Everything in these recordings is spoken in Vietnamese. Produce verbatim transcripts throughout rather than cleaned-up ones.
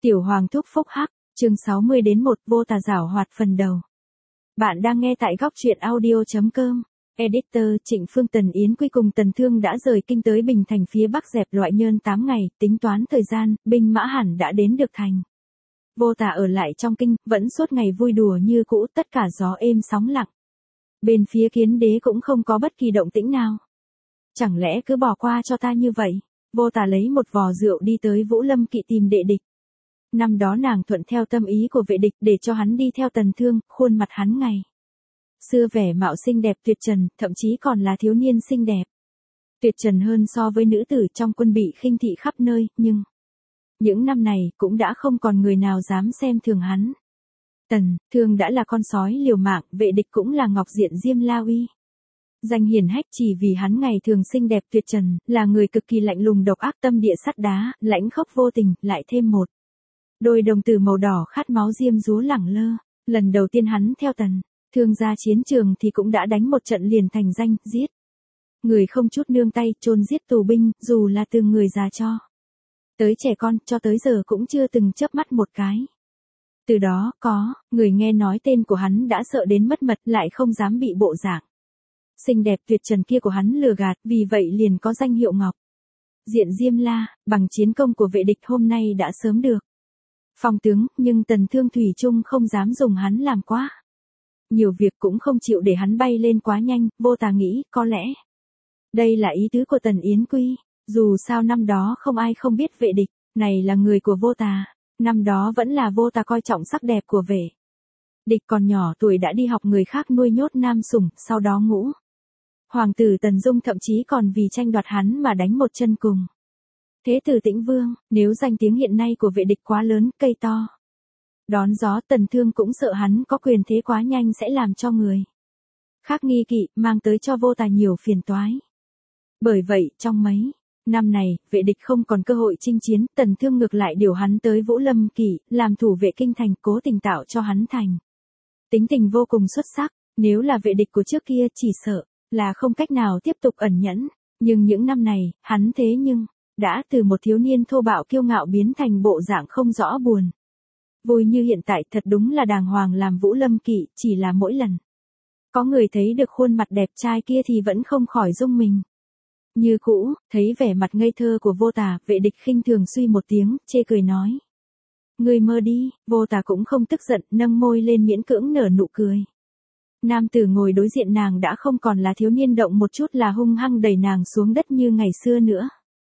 Tiểu Hoàng thúc phúc hắc, chương sáu mươi đến một vô tà giảo hoạt phần đầu. Bạn đang nghe tại góc truyện audio.com. Editor Trịnh Phương Tần Yến Quy cùng Tần Thương đã rời kinh tới Bình Thành phía bắc dẹp loại nhơn tám ngày, tính toán thời gian, binh mã hẳn đã đến được thành. Vô tà ở lại trong kinh, vẫn suốt ngày vui đùa như cũ, tất cả gió êm sóng lặng. Bên phía Kiến Đế cũng không có bất kỳ động tĩnh nào. Chẳng lẽ cứ bỏ qua cho ta như vậy? Vô tà lấy một vò rượu đi tới Vũ Lâm Kỵ tìm đệ địch. Năm đó nàng thuận theo tâm ý của vệ địch để cho hắn đi theo Tần Thương, khuôn mặt hắn ngày xưa vẻ mạo xinh đẹp tuyệt trần, thậm chí còn là thiếu niên xinh đẹp. Tuyệt trần hơn so với nữ tử trong quân bị khinh thị khắp nơi, nhưng những năm này cũng đã không còn người nào dám xem thường hắn. Tần Thương đã là con sói liều mạng, vệ địch cũng là ngọc diện Diêm La Uy. Danh hiển hách chỉ vì hắn ngày thường xinh đẹp tuyệt trần, là người cực kỳ lạnh lùng độc ác tâm địa sắt đá, lãnh khốc vô tình, lại thêm một đôi đồng tử màu đỏ khát máu diêm dúa lẳng lơ. Lần đầu tiên hắn theo Tần Thương ra chiến trường thì cũng đã đánh một trận liền thành danh, giết người không chút nương tay, chôn giết tù binh, dù là từng người già cho tới trẻ con, cho tới giờ cũng chưa từng chớp mắt một cái. Từ đó, có người nghe nói tên của hắn đã sợ đến mất mật, lại không dám bị bộ dạng xinh đẹp tuyệt trần kia của hắn lừa gạt, vì vậy liền có danh hiệu Ngọc diện Diêm La. Bằng chiến công của vệ địch hôm nay đã sớm được phong tướng, nhưng Tần Thương thủy chung không dám dùng hắn làm quá nhiều việc, cũng không chịu để hắn bay lên quá nhanh. Vô tà nghĩ, có lẽ đây là ý tứ của Tần Yến Quy. Dù sao năm đó không ai không biết vệ địch này là người của vô tà. Năm đó vẫn là vô tà coi trọng sắc đẹp của vệ địch còn nhỏ tuổi đã đi học người khác nuôi nhốt nam sủng, sau đó ngũ hoàng tử Tần Dung thậm chí còn vì tranh đoạt hắn mà đánh một chân cùng Thế tử Tĩnh Vương. Nếu danh tiếng hiện nay của vệ địch quá lớn, cây to đón gió, Tần Thương cũng sợ hắn có quyền thế quá nhanh sẽ làm cho người khác nghi kỵ, mang tới cho vô tà nhiều phiền toái. Bởi vậy, trong mấy năm này, vệ địch không còn cơ hội chinh chiến, Tần Thương ngược lại điều hắn tới Vũ Lâm Kỵ, làm thủ vệ kinh thành, cố tình tạo cho hắn thành tính tình vô cùng xuất sắc. Nếu là vệ địch của trước kia chỉ sợ là không cách nào tiếp tục ẩn nhẫn, nhưng những năm này, hắn thế nhưng đã từ một thiếu niên thô bạo kiêu ngạo biến thành bộ dạng không rõ buồn vui như hiện tại. Thật đúng là đàng hoàng làm Vũ Lâm Kỵ, chỉ là mỗi lần có người thấy được khuôn mặt đẹp trai kia thì vẫn không khỏi rung mình như cũ. Thấy vẻ mặt ngây thơ của vô tà, vệ địch khinh thường suy một tiếng, chê cười nói: "Ngươi mơ đi." Vô tà cũng không tức giận, nâng môi lên miễn cưỡng nở nụ cười. Nam tử ngồi đối diện nàng đã không còn là thiếu niên, động một chút là hung hăng đẩy nàng xuống đất như ngày xưa nữa.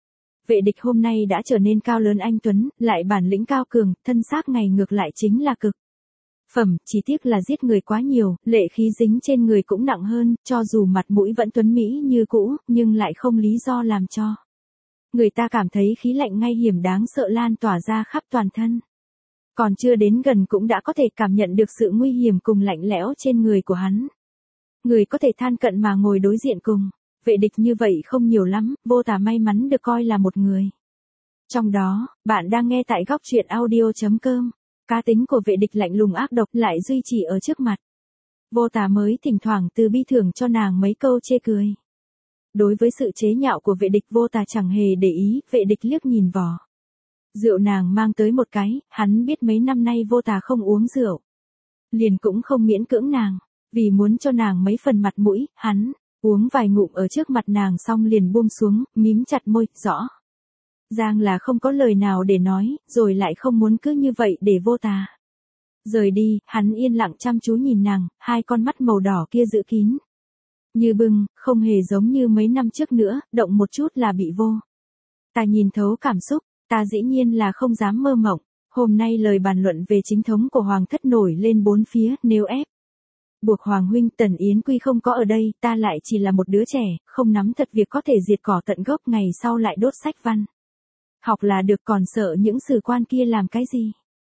Vệ địch hôm nay đã trở nên cao lớn anh tuấn, lại bản lĩnh cao cường, thân xác ngày ngược lại chính là cực phẩm, chỉ tiếc là giết người quá nhiều, lệ khí dính trên người cũng nặng hơn, cho dù mặt mũi vẫn tuấn mỹ như cũ, nhưng lại không lý do làm cho người ta cảm thấy khí lạnh ngay hiểm đáng sợ lan tỏa ra khắp toàn thân. Còn chưa đến gần cũng đã có thể cảm nhận được sự nguy hiểm cùng lạnh lẽo trên người của hắn. Người có thể than cận mà ngồi đối diện cùng vệ địch như vậy không nhiều lắm, vô tà may mắn được coi là một người trong đó. Bạn đang nghe tại góc truyện audio.com. Cá tính của vệ địch lạnh lùng ác độc lại duy trì ở trước mặt vô tà mới thỉnh thoảng từ bi thưởng cho nàng mấy câu chê cười. Đối với sự chế nhạo của vệ địch, vô tà chẳng hề để ý. Vệ địch liếc nhìn vỏ rượu nàng mang tới một cái, hắn biết mấy năm nay vô tà không uống rượu, liền cũng không miễn cưỡng nàng. Vì muốn cho nàng mấy phần mặt mũi, hắn uống vài ngụm ở trước mặt nàng xong liền buông xuống, mím chặt môi, rõ ràng là không có lời nào để nói, rồi lại không muốn cứ như vậy để vô tà rời đi. Hắn yên lặng chăm chú nhìn nàng, hai con mắt màu đỏ kia giữ kín như bưng, không hề giống như mấy năm trước nữa, động một chút là bị vô tà nhìn thấu cảm xúc. Ta dĩ nhiên là không dám mơ mộng. Hôm nay lời bàn luận về chính thống của hoàng thất nổi lên bốn phía, nếu ép buộc hoàng huynh Tần Yến Quy không có ở đây, ta lại chỉ là một đứa trẻ, không nắm thật việc có thể diệt cỏ tận gốc, ngày sau lại đốt sách văn học là được, còn sợ những sử quan kia làm cái gì.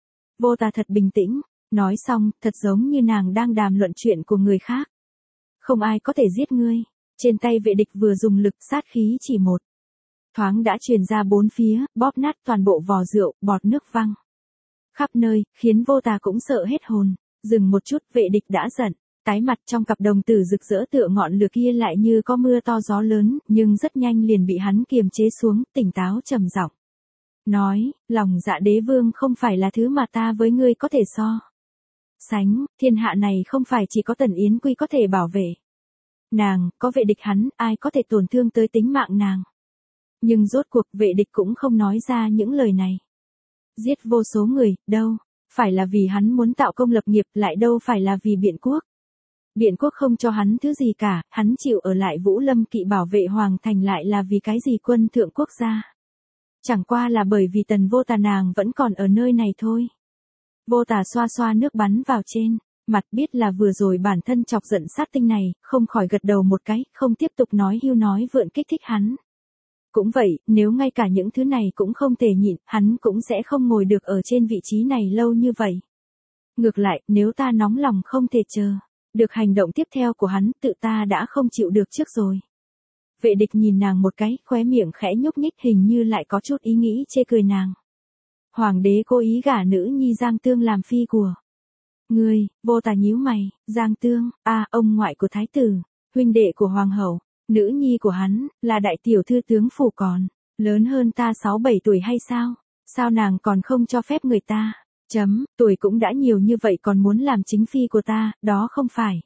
Vô tà thật bình tĩnh, nói xong, thật giống như nàng đang đàm luận chuyện của người khác. Không ai có thể giết ngươi. Trên tay vệ địch vừa dùng lực, sát khí chỉ một thoáng đã truyền ra bốn phía, bóp nát toàn bộ vò rượu, bọt nước văng khắp nơi, khiến vô tà cũng sợ hết hồn. Dừng một chút, vệ địch đã giận, tái mặt, trong cặp đồng tử rực rỡ tựa ngọn lửa kia lại như có mưa to gió lớn, nhưng rất nhanh liền bị hắn kiềm chế xuống, tỉnh táo trầm giọng nói, lòng dạ đế vương không phải là thứ mà ta với ngươi có thể so sánh, thiên hạ này không phải chỉ có Tần Yến Quy có thể bảo vệ nàng, có vệ địch hắn, ai có thể tổn thương tới tính mạng nàng. Nhưng rốt cuộc vệ địch cũng không nói ra những lời này. Giết vô số người, đâu phải là vì hắn muốn tạo công lập nghiệp, lại đâu phải là vì Biện Quốc. Biện Quốc không cho hắn thứ gì cả, hắn chịu ở lại Vũ Lâm Kỵ bảo vệ Hoàng Thành lại là vì cái gì quân thượng quốc gia. Chẳng qua là bởi vì Tần Vô Tà nàng vẫn còn ở nơi này thôi. Vô Tà xoa xoa nước bắn vào trên mặt, biết là vừa rồi bản thân chọc giận sát tinh này, không khỏi gật đầu một cái, không tiếp tục nói hưu nói vượn kích thích hắn. Cũng vậy, nếu ngay cả những thứ này cũng không thể nhịn, hắn cũng sẽ không ngồi được ở trên vị trí này lâu như vậy. Ngược lại, nếu ta nóng lòng không thể chờ được hành động tiếp theo của hắn, tự ta đã không chịu được trước rồi. Vệ địch nhìn nàng một cái, khóe miệng khẽ nhúc nhích, hình như lại có chút ý nghĩ chê cười nàng. Hoàng đế cố ý gả nữ nhi Giang Tương làm phi của ngươi. Vô Tà nhíu mày, Giang Tương, a ông ngoại của thái tử, huynh đệ của hoàng hậu, nữ nhi của hắn, là đại tiểu thư tướng phủ còn, lớn hơn ta sáu bảy tuổi hay sao? Sao nàng còn không cho phép người ta? Chấm, tuổi cũng đã nhiều như vậy còn muốn làm chính phi của ta, đó không phải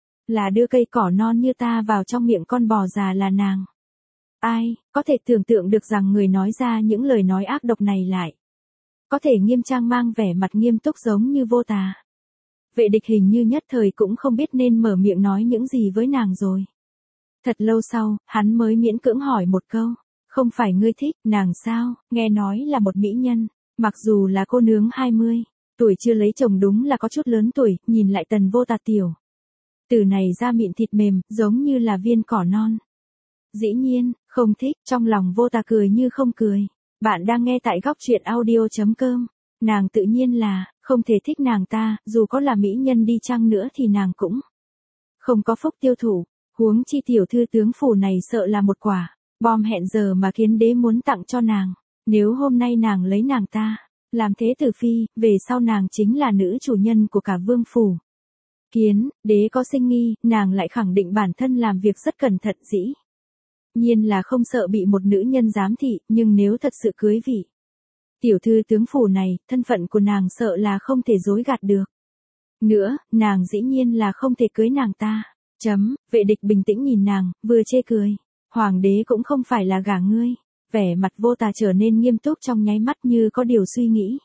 là đưa cây cỏ non như ta vào trong miệng con bò già là nàng. Ai, có thể tưởng tượng được rằng người nói ra những lời nói ác độc này lại có thể nghiêm trang mang vẻ mặt nghiêm túc giống như Vô Tà. Vệ địch hình như nhất thời cũng không biết nên mở miệng nói những gì với nàng rồi. Thật lâu sau, hắn mới miễn cưỡng hỏi một câu, không phải ngươi thích nàng sao, nghe nói là một mỹ nhân, mặc dù là cô nướng hai mươi, tuổi chưa lấy chồng đúng là có chút lớn tuổi, nhìn lại Tần Vô Tà tiểu tử này da mịn thịt mềm, giống như là viên cỏ non. Dĩ nhiên, không thích, trong lòng Vô Tà cười như không cười. Bạn đang nghe tại góc truyện audio chấm com. Nàng tự nhiên là, không thể thích nàng ta, dù có là mỹ nhân đi chăng nữa thì nàng cũng không có phúc tiêu thụ. Huống chi tiểu thư tướng phủ này sợ là một quả bom hẹn giờ mà Kiến đế muốn tặng cho nàng. Nếu hôm nay nàng lấy nàng ta làm thế tử phi, về sau nàng chính là nữ chủ nhân của cả vương phủ. Kiến đế có sinh nghi, nàng lại khẳng định bản thân làm việc rất cẩn thận, dĩ nhiên là không sợ bị một nữ nhân giám thị, nhưng nếu thật sự cưới vị tiểu thư tướng phủ này, thân phận của nàng sợ là không thể dối gạt được. Nữa, nàng dĩ nhiên là không thể cưới nàng ta. Chấm, vệ địch bình tĩnh nhìn nàng, vừa chê cười. Hoàng đế cũng không phải là gả ngươi. Vẻ mặt Vô Tà trở nên nghiêm túc trong nháy mắt như có điều suy nghĩ.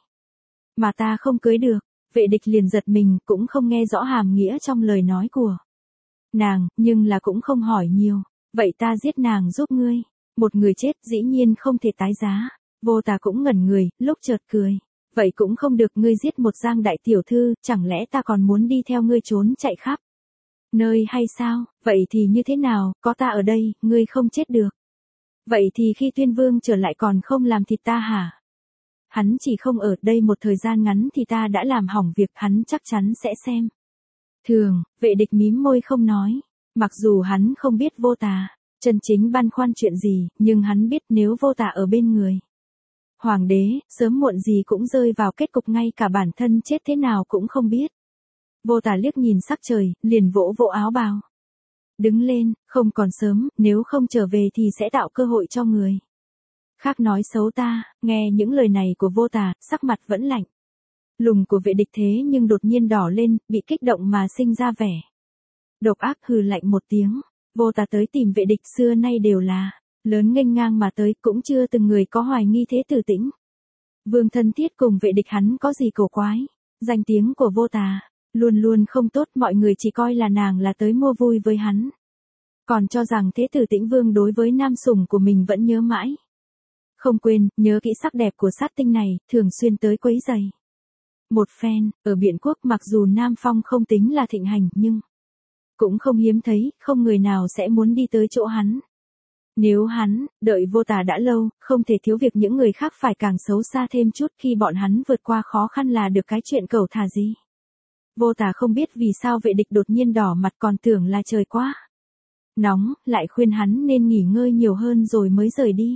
Mà ta không cưới được. Vệ địch liền giật mình, cũng không nghe rõ hàm nghĩa trong lời nói của nàng, nhưng là cũng không hỏi nhiều. Vậy ta giết nàng giúp ngươi. Một người chết dĩ nhiên không thể tái giá. Vô Tà cũng ngẩn người, lúc chợt cười. Vậy cũng không được, ngươi giết một Giang đại tiểu thư, chẳng lẽ ta còn muốn đi theo ngươi trốn chạy khắp nơi hay sao? Vậy thì như thế nào, có ta ở đây, ngươi không chết được. Vậy thì khi Tuyên Vương trở lại còn không làm thịt ta hả? Hắn chỉ không ở đây một thời gian ngắn thì ta đã làm hỏng việc, hắn chắc chắn sẽ xem thường. Vệ địch mím môi không nói. Mặc dù hắn không biết Vô Tà chân chính băn khoăn chuyện gì, nhưng hắn biết nếu Vô Tà ở bên người hoàng đế, sớm muộn gì cũng rơi vào kết cục ngay cả bản thân chết thế nào cũng không biết. Vô Tà liếc nhìn sắc trời, liền vỗ vỗ áo bào. Đứng lên, không còn sớm, nếu không trở về thì sẽ tạo cơ hội cho người khác nói xấu ta. Nghe những lời này của Vô Tà, sắc mặt vẫn lạnh lùng của vệ địch thế nhưng đột nhiên đỏ lên, bị kích động mà sinh ra vẻ độc ác, hừ lạnh một tiếng. Vô Tà tới tìm vệ địch xưa nay đều là lớn nghênh ngang mà tới, cũng chưa từng người có hoài nghi thế tử Tĩnh vương thân thiết cùng vệ địch hắn có gì cổ quái. Danh tiếng của Vô Tà luôn luôn không tốt, mọi người chỉ coi là nàng là tới mua vui với hắn, còn cho rằng thế tử Tĩnh vương đối với nam sủng của mình vẫn nhớ mãi không quên, nhớ kỹ sắc đẹp của sát tinh này, thường xuyên tới quấy giày một phen. Ở Biện Quốc mặc dù Nam Phong không tính là thịnh hành, nhưng cũng không hiếm thấy, không người nào sẽ muốn đi tới chỗ hắn. Nếu hắn đợi Vô Tà đã lâu, không thể thiếu việc những người khác phải càng xấu xa thêm chút, khi bọn hắn vượt qua khó khăn là được cái chuyện cẩu thả gì. Vô Tà không biết vì sao vệ địch đột nhiên đỏ mặt, còn tưởng là trời quá nóng, lại khuyên hắn nên nghỉ ngơi nhiều hơn rồi mới rời đi.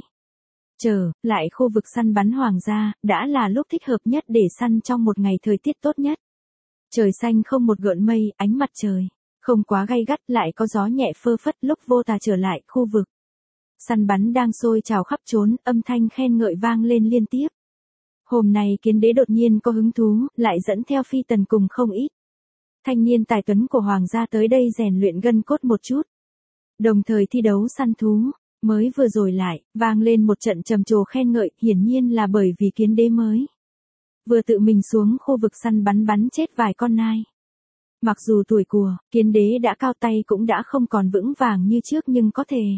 Trở lại khu vực săn bắn hoàng gia, đã là lúc thích hợp nhất để săn trong một ngày thời tiết tốt nhất. Trời xanh không một gợn mây, ánh mặt trời không quá gay gắt, lại có gió nhẹ phơ phất. Lúc Vô Tà trở lại khu vực Săn bắn đang sôi trào khắp trốn, âm thanh khen ngợi vang lên liên tiếp. Hôm nay kiến đế đột nhiên có hứng thú, lại dẫn theo phi tần cùng không ít thanh niên tài tuấn của hoàng gia tới đây rèn luyện gân cốt một chút. Đồng thời thi đấu săn thú, mới vừa rồi lại, vang lên một trận trầm trồ khen ngợi, hiển nhiên là bởi vì kiến đế mới vừa tự mình xuống khu vực săn bắn bắn chết vài con nai. Mặc dù tuổi của kiến đế đã cao tay cũng đã không còn vững vàng như trước nhưng có thể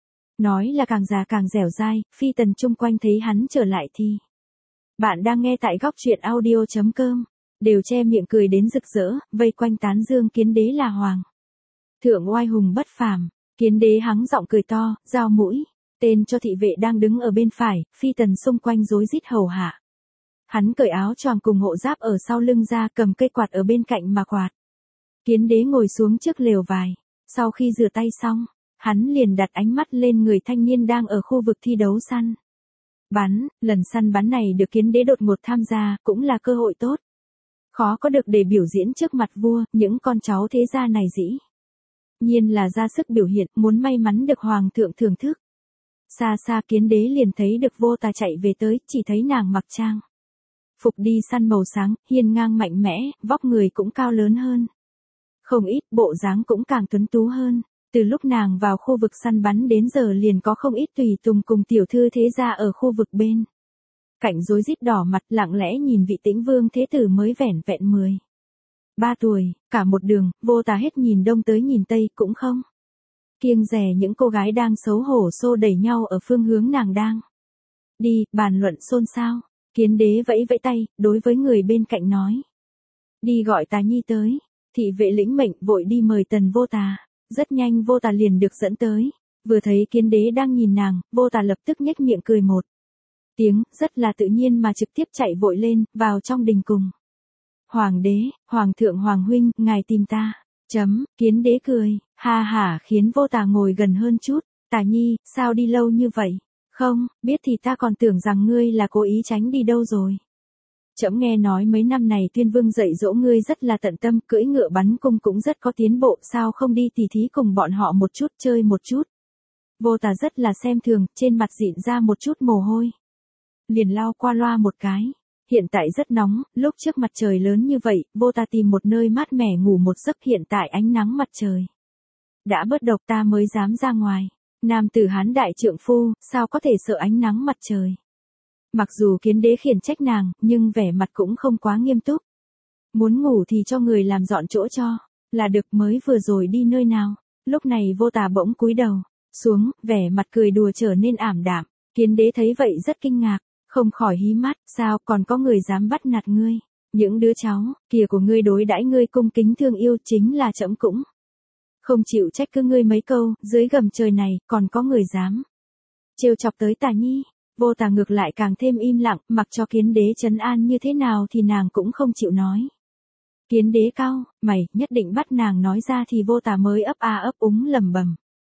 nói là càng già càng dẻo dai, phi tần chung quanh thấy hắn trở lại thì. Bạn đang nghe tại góc truyện audio chấm com, đều che miệng cười đến rực rỡ, vây quanh tán dương kiến đế là hoàng thượng oai hùng bất phàm. Kiến đế hắng giọng cười to, giao mũi tên cho thị vệ đang đứng ở bên phải, phi tần xung quanh rối rít hầu hạ. Hắn cởi áo choàng cùng hộ giáp ở sau lưng ra, cầm cây quạt ở bên cạnh mà quạt. Kiến đế ngồi xuống trước lều vải, sau khi rửa tay xong, hắn liền đặt ánh mắt lên người thanh niên đang ở khu vực thi đấu săn bắn. Lần săn bắn này được kiến đế đột ngột tham gia, cũng là cơ hội tốt. Khó có được để biểu diễn trước mặt vua, những con cháu thế gia này dĩ nhiên là ra sức biểu hiện, muốn may mắn được hoàng thượng thưởng thức. Xa xa kiến đế liền thấy được Vô Tà chạy về tới, chỉ thấy nàng mặc trang phục đi săn màu sáng, hiên ngang mạnh mẽ, vóc người cũng cao lớn hơn không ít, bộ dáng cũng càng tuấn tú hơn. Từ lúc nàng vào khu vực săn bắn đến giờ liền có không ít tùy tùng cùng tiểu thư thế gia ở khu vực bên cạnh rối rít đỏ mặt, lặng lẽ nhìn vị Tĩnh Vương thế tử mới vẻn vẹn mười ba tuổi, cả một đường, Vô Tà hết nhìn đông tới nhìn tây, cũng không kiêng dè những cô gái đang xấu hổ xô đẩy nhau ở phương hướng nàng đang đi, bàn luận xôn xao. Kiến đế vẫy vẫy tay, đối với người bên cạnh nói: đi gọi Tà Nhi tới. Thị vệ lĩnh mệnh vội đi mời tần Vô Tà. Rất nhanh Vô Tà liền được dẫn tới. Vừa thấy kiến đế đang nhìn nàng, Vô Tà lập tức nhếch miệng cười một tiếng, rất là tự nhiên mà trực tiếp chạy vội lên, vào trong đình cùng. Hoàng đế, hoàng thượng hoàng huynh, ngài tìm ta. Chấm, kiến đế cười, ha hả khiến Vô Tà ngồi gần hơn chút. Tà Nhi, sao đi lâu như vậy? Không, biết thì ta còn tưởng rằng ngươi là cố ý tránh đi đâu rồi. Trẫm nghe nói mấy năm này Tuyên Vương dạy dỗ ngươi rất là tận tâm, cưỡi ngựa bắn cung cũng rất có tiến bộ, sao không đi tỉ thí cùng bọn họ một chút, chơi một chút. Vô Tà rất là xem thường, trên mặt dịn ra một chút mồ hôi. Liền lau qua loa một cái. Hiện tại rất nóng, lúc trước mặt trời lớn như vậy, Vô Tà tìm một nơi mát mẻ ngủ một giấc, hiện tại ánh nắng mặt trời đã bớt độc ta mới dám ra ngoài. Nam tử Hán đại trượng phu, sao có thể sợ ánh nắng mặt trời. Mặc dù kiến đế khiển trách nàng, nhưng vẻ mặt cũng không quá nghiêm túc. Muốn ngủ thì cho người làm dọn chỗ cho, là được. Mới vừa rồi đi nơi nào. Lúc này Vô Tà bỗng cúi đầu xuống, vẻ mặt cười đùa trở nên ảm đạm. Kiến đế thấy vậy rất kinh ngạc, không khỏi hí mắt, sao còn có người dám bắt nạt ngươi. Những đứa cháu kia của ngươi đối đãi ngươi cung kính thương yêu, chính là trẫm cũng không chịu trách cứ ngươi mấy câu. Dưới gầm trời này còn có người dám trêu chọc tới Tà Nhi. Vô Tà ngược lại càng thêm im lặng, mặc cho kiến đế trấn an như thế nào thì nàng cũng không chịu nói. Kiến đế cau mày, nhất định bắt nàng nói ra thì Vô Tà mới ấp a ấp úng lẩm bẩm: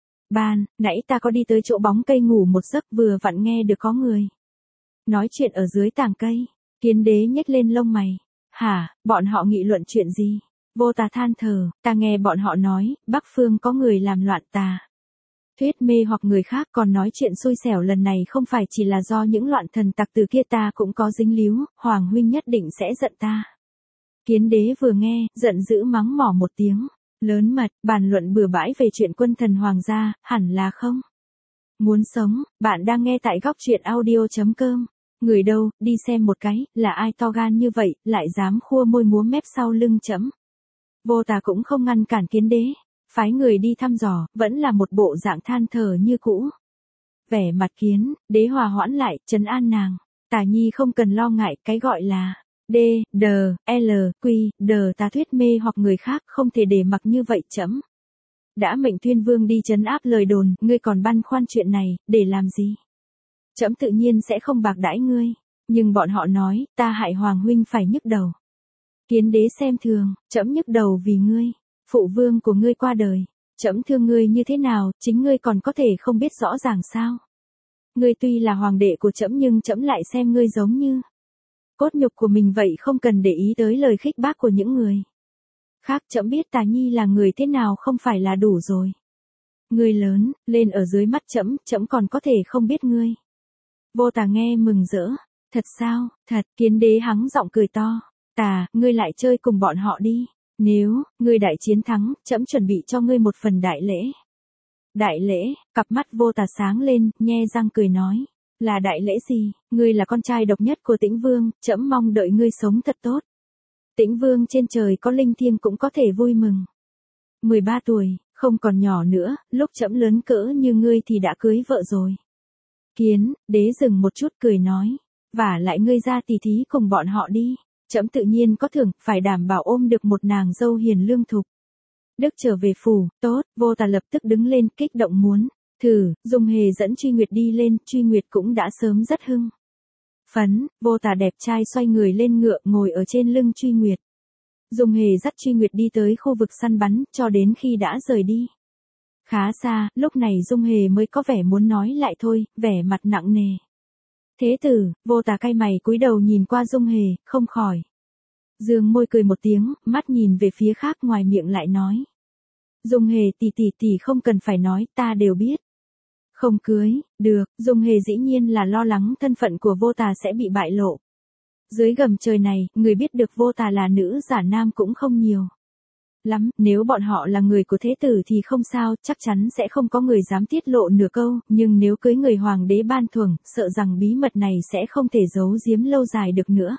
ban nãy ta có đi tới chỗ bóng cây ngủ một giấc, vừa vặn nghe được có người nói chuyện ở dưới tàng cây. Kiến đế nhếch lên lông mày: hả, bọn họ nghị luận chuyện gì? Vô Tà than thở: ta nghe bọn họ nói, Bắc Phương có người làm loạn tà thuyết mê hoặc người khác, còn nói chuyện xui xẻo lần này không phải chỉ là do những loạn thần tặc từ kia, ta cũng có dính líu, hoàng huynh nhất định sẽ giận ta. Kiến đế vừa nghe, giận dữ mắng mỏ một tiếng, lớn mật, bàn luận bừa bãi về chuyện quân thần hoàng gia, hẳn là không muốn sống. Bạn đang nghe tại góc truyện audio chấm com. Người đâu, đi xem một cái, là ai to gan như vậy, lại dám khua môi múa mép sau lưng trẫm. Vô Tà cũng không ngăn cản kiến đế, phái người đi thăm dò, vẫn là một bộ dạng than thở như cũ. Vẻ mặt kiến đế hòa hoãn lại, trấn an nàng: Tà Nhi không cần lo ngại, cái gọi là D, D, L, Q, D ta thuyết mê hoặc người khác không thể để mặc như vậy. Trẫm đã mệnh Tuyên Vương đi trấn áp lời đồn, ngươi còn băn khoăn chuyện này, để làm gì? Trẫm tự nhiên sẽ không bạc đãi ngươi, nhưng bọn họ nói, ta hại hoàng huynh phải nhức đầu. Kiến đế xem thường: trẫm nhức đầu vì ngươi, phụ vương của ngươi qua đời, trẫm thương ngươi như thế nào, chính ngươi còn có thể không biết rõ ràng sao? Ngươi tuy là hoàng đệ của trẫm nhưng trẫm lại xem ngươi giống như cốt nhục của mình vậy, không cần để ý tới lời khích bác của những người khác. Trẫm biết Tà Nhi là người thế nào không phải là đủ rồi. Ngươi lớn, lên ở dưới mắt trẫm, trẫm còn có thể không biết ngươi. Vô Tà nghe mừng rỡ. Thật sao, thật, Kiến Đế hắng giọng cười to. Tà, ngươi lại chơi cùng bọn họ đi. Nếu, ngươi đại chiến thắng, trẫm chuẩn bị cho ngươi một phần đại lễ. Đại lễ, cặp mắt Vô Tà sáng lên, nhe răng cười nói. Là đại lễ gì, ngươi là con trai độc nhất của Tĩnh Vương, trẫm mong đợi ngươi sống thật tốt. Tĩnh Vương trên trời có linh thiêng cũng có thể vui mừng. mười ba tuổi, không còn nhỏ nữa, lúc trẫm lớn cỡ như ngươi thì đã cưới vợ rồi. Kiến Đế dừng một chút cười nói. Vả lại ngươi ra tỉ thí cùng bọn họ đi. Trẫm tự nhiên có thưởng, phải đảm bảo ôm được một nàng dâu hiền lương thục. Đức trở về phủ, tốt, Vô Tà lập tức đứng lên kích động muốn. Thử, Dung Hề dẫn Truy Nguyệt đi lên, Truy Nguyệt cũng đã sớm rất hưng phấn. Vô Tà đẹp trai xoay người lên ngựa ngồi ở trên lưng Truy Nguyệt. Dung Hề dắt Truy Nguyệt đi tới khu vực săn bắn, cho đến khi đã rời đi. Khá xa, lúc này Dung Hề mới có vẻ muốn nói lại thôi, vẻ mặt nặng nề. Thế tử, Vô Tà cay mày cúi đầu nhìn qua Dung Hề, không khỏi. Dương môi cười một tiếng, mắt nhìn về phía khác ngoài miệng lại nói. Dung Hề tỷ tỷ tỷ không cần phải nói, ta đều biết. Không cưới, được, Dung Hề dĩ nhiên là lo lắng thân phận của Vô Tà sẽ bị bại lộ. Dưới gầm trời này, người biết được Vô Tà là nữ giả nam cũng không nhiều lắm, nếu bọn họ là người của thế tử thì không sao, chắc chắn sẽ không có người dám tiết lộ nửa câu, nhưng nếu cưới người hoàng đế ban thưởng, sợ rằng bí mật này sẽ không thể giấu giếm lâu dài được nữa.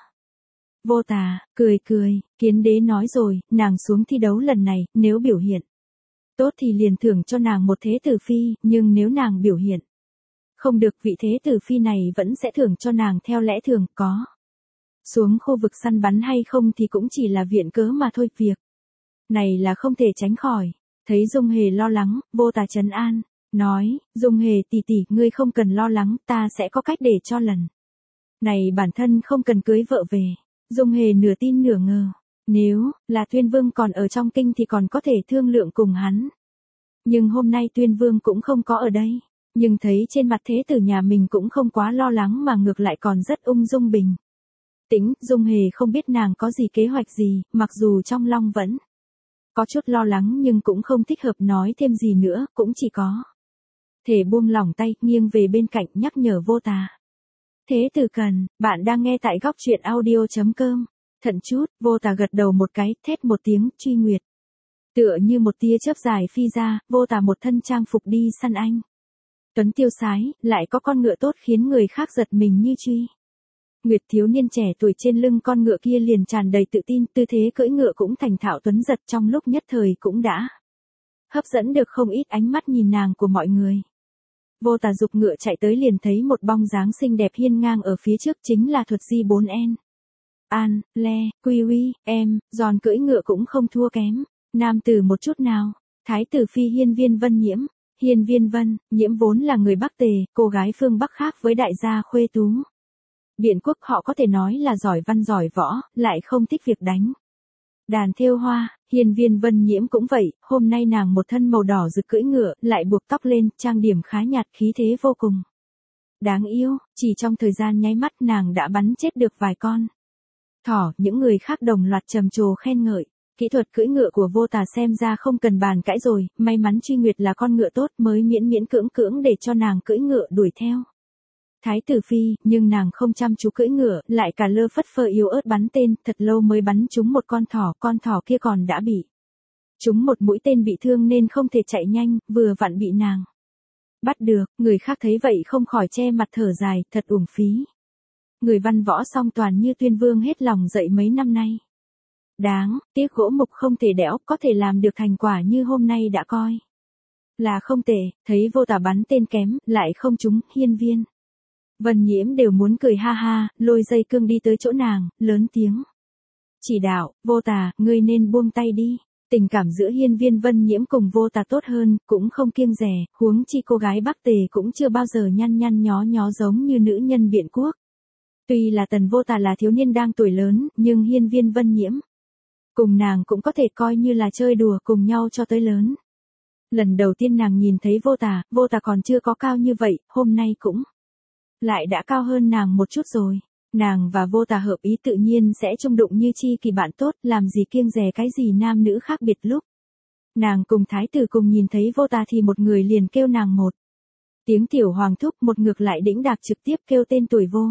Vô Tà, cười cười, Kiến Đế nói rồi, nàng xuống thi đấu lần này, nếu biểu hiện tốt thì liền thưởng cho nàng một thế tử phi, nhưng nếu nàng biểu hiện không được, vị thế tử phi này vẫn sẽ thưởng cho nàng theo lẽ thường, có xuống khu vực săn bắn hay không thì cũng chỉ là viện cớ mà thôi, việc này là không thể tránh khỏi. Thấy Dung Hề lo lắng, Vô Tà trấn an, nói, Dung Hề tỷ tỷ, ngươi không cần lo lắng, ta sẽ có cách để cho lần này bản thân không cần cưới vợ về. Dung Hề nửa tin nửa ngờ, nếu là Tuyên Vương còn ở trong kinh thì còn có thể thương lượng cùng hắn. Nhưng hôm nay Tuyên Vương cũng không có ở đây, nhưng thấy trên mặt thế tử nhà mình cũng không quá lo lắng mà ngược lại còn rất ung dung bình tĩnh. Dung Hề không biết nàng có gì kế hoạch gì, mặc dù trong lòng vẫn có chút lo lắng nhưng cũng không thích hợp nói thêm gì nữa, cũng chỉ có thể buông lỏng tay, nghiêng về bên cạnh nhắc nhở Vô Tà. Thế tử cần, bạn đang nghe tại góc truyện audio chấm com. Thận chút, Vô Tà gật đầu một cái, thét một tiếng, Truy Nguyệt. Tựa như một tia chớp dài phi ra, Vô Tà một thân trang phục đi săn anh tuấn tiêu sái, lại có con ngựa tốt khiến người khác giật mình như Truy Nguyệt. Thiếu niên trẻ tuổi trên lưng con ngựa kia liền tràn đầy tự tin, tư thế cưỡi ngựa cũng thành thạo tuấn giật, trong lúc nhất thời cũng đã hấp dẫn được không ít ánh mắt nhìn nàng của mọi người. Vô Tà dục ngựa chạy tới liền thấy một bóng dáng xinh đẹp hiên ngang ở phía trước, chính là Thuật Di bốn N. An, Le, Quy Uy, em, giòn cưỡi ngựa cũng không thua kém nam tử một chút nào. Thái tử phi Hiên Viên Vân Nhiễm. Hiên Viên Vân Nhiễm vốn là người Bắc Tề, cô gái phương Bắc khác với đại gia khuê tú Biện quốc, họ có thể nói là giỏi văn giỏi võ, lại không thích việc đánh đàn thêu hoa. Hiên Viên Vân Nhiễm cũng vậy, hôm nay nàng một thân màu đỏ rực cưỡi ngựa, lại buộc tóc lên, trang điểm khá nhạt, khí thế vô cùng đáng yêu, chỉ trong thời gian nháy mắt nàng đã bắn chết được vài con thỏ. Những người khác đồng loạt trầm trồ khen ngợi. Kỹ thuật cưỡi ngựa của Vô Tà xem ra không cần bàn cãi rồi, may mắn Truy Nguyệt là con ngựa tốt mới miễn miễn cưỡng cưỡng để cho nàng cưỡi ngựa đuổi theo Thái tử phi, nhưng nàng không chăm chú cưỡi ngựa, lại cả lơ phất phơ yếu ớt bắn tên, thật lâu mới bắn trúng một con thỏ, con thỏ kia còn đã bị trúng một mũi tên bị thương nên không thể chạy nhanh, vừa vặn bị nàng bắt được. Người khác thấy vậy không khỏi che mặt thở dài, thật uổng phí. Người văn võ song toàn như Tuyên Vương hết lòng dạy mấy năm nay. Đáng tiếc gỗ mục không thể đẽo, có thể làm được thành quả như hôm nay đã coi là không tệ. Thấy Vô Tà bắn tên kém, lại không trúng, Hiên Viên Vân Nhiễm đều muốn cười ha ha, lôi dây cương đi tới chỗ nàng, lớn tiếng chỉ đạo, Vô Tà, ngươi nên buông tay đi. Tình cảm giữa Hiên Viên Vân Nhiễm cùng Vô Tà tốt hơn, cũng không kiêng dè, huống chi cô gái Bắc Tề cũng chưa bao giờ nhăn nhăn nhó nhó giống như nữ nhân Biện quốc. Tuy là Tần Vô Tà là thiếu niên đang tuổi lớn, nhưng Hiên Viên Vân Nhiễm cùng nàng cũng có thể coi như là chơi đùa cùng nhau cho tới lớn. Lần đầu tiên nàng nhìn thấy Vô Tà, Vô Tà còn chưa có cao như vậy, hôm nay cũng lại đã cao hơn nàng một chút rồi. Nàng và Vô Tà hợp ý tự nhiên sẽ chung đụng như chi kỳ bạn tốt, làm gì kiêng dè cái gì nam nữ khác biệt lúc Nàng cùng thái tử cùng nhìn thấy vô tà thì một người liền kêu nàng một tiếng tiểu hoàng thúc, một ngược lại đĩnh đạc trực tiếp kêu tên tuổi vô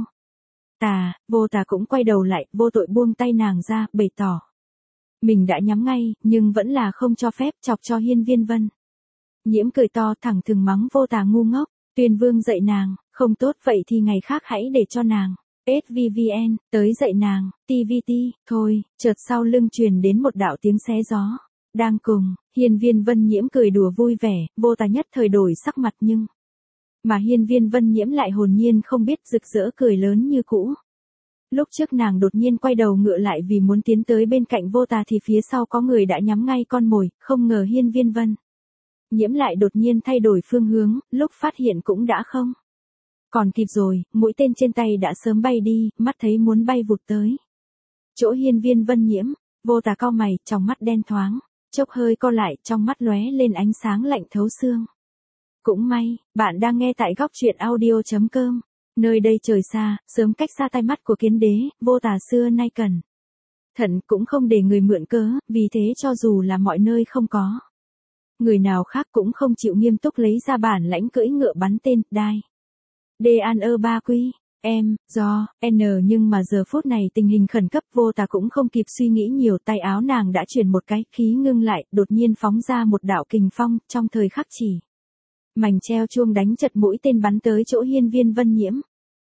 tà. Vô tà cũng quay đầu lại, vô tội buông tay nàng ra, bày tỏ mình đã nhắm ngay, nhưng vẫn là không cho phép chọc cho Hiên Viên Vân Nhiễm cười to, thẳng thừng mắng vô tà ngu ngốc. Tuyên Vương dạy nàng, không tốt vậy thì ngày khác hãy để cho nàng ét vê vê en tới dạy nàng, tê vê tê. Thôi, chợt sau lưng truyền đến một đạo tiếng xé gió. Đang cùng Hiên Viên Vân Nhiễm cười đùa vui vẻ, vô tà nhất thời đổi sắc mặt, nhưng mà Hiên Viên Vân Nhiễm lại hồn nhiên không biết, rực rỡ cười lớn như cũ. Lúc trước nàng đột nhiên quay đầu ngựa lại vì muốn tiến tới bên cạnh vô tà thì phía sau có người đã nhắm ngay con mồi, không ngờ Hiên Viên Vân Nhiễm lại đột nhiên thay đổi phương hướng, lúc phát hiện cũng đã không còn kịp rồi, mũi tên trên tay đã sớm bay đi, mắt thấy muốn bay vụt tới chỗ Hiên Viên Vân Nhiễm. Vô tà cau mày, trong mắt đen thoáng chốc hơi co lại, trong mắt lóe lên ánh sáng lạnh thấu xương. Cũng may, bạn đang nghe tại góc truyện audio chấm com. Nơi đây trời xa, sớm cách xa tai mắt của kiến đế, vô tà xưa nay cần thận cũng không để người mượn cớ, vì thế cho dù là mọi nơi không có người nào khác cũng không chịu nghiêm túc lấy ra bản lãnh cưỡi ngựa bắn tên, đai. Đê an ơ ba quy, em, do, N nhưng mà giờ phút này tình hình khẩn cấp, vô tà cũng không kịp suy nghĩ nhiều, tay áo nàng đã chuyển một cái, khí ngưng lại, đột nhiên phóng ra một đạo kình phong, trong thời khắc chỉ mảnh treo chuông đánh chật mũi tên bắn tới chỗ Hiên Viên Vân Nhiễm.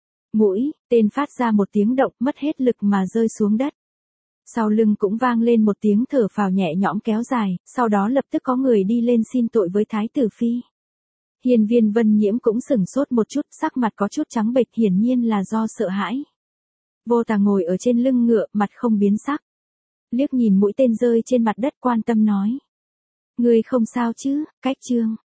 Mũi tên phát ra một tiếng động, mất hết lực mà rơi xuống đất. Sau lưng cũng vang lên một tiếng thở phào nhẹ nhõm kéo dài, sau đó lập tức có người đi lên xin tội với Thái tử Phi. Hiên Viên Vân Nhiễm cũng sửng sốt một chút, sắc mặt có chút trắng bệch, hiển nhiên là do sợ hãi. Vô tà ngồi ở trên lưng ngựa, mặt không biến sắc. Liếc nhìn mũi tên rơi trên mặt đất, quan tâm nói. Ngươi không sao chứ, cách trương.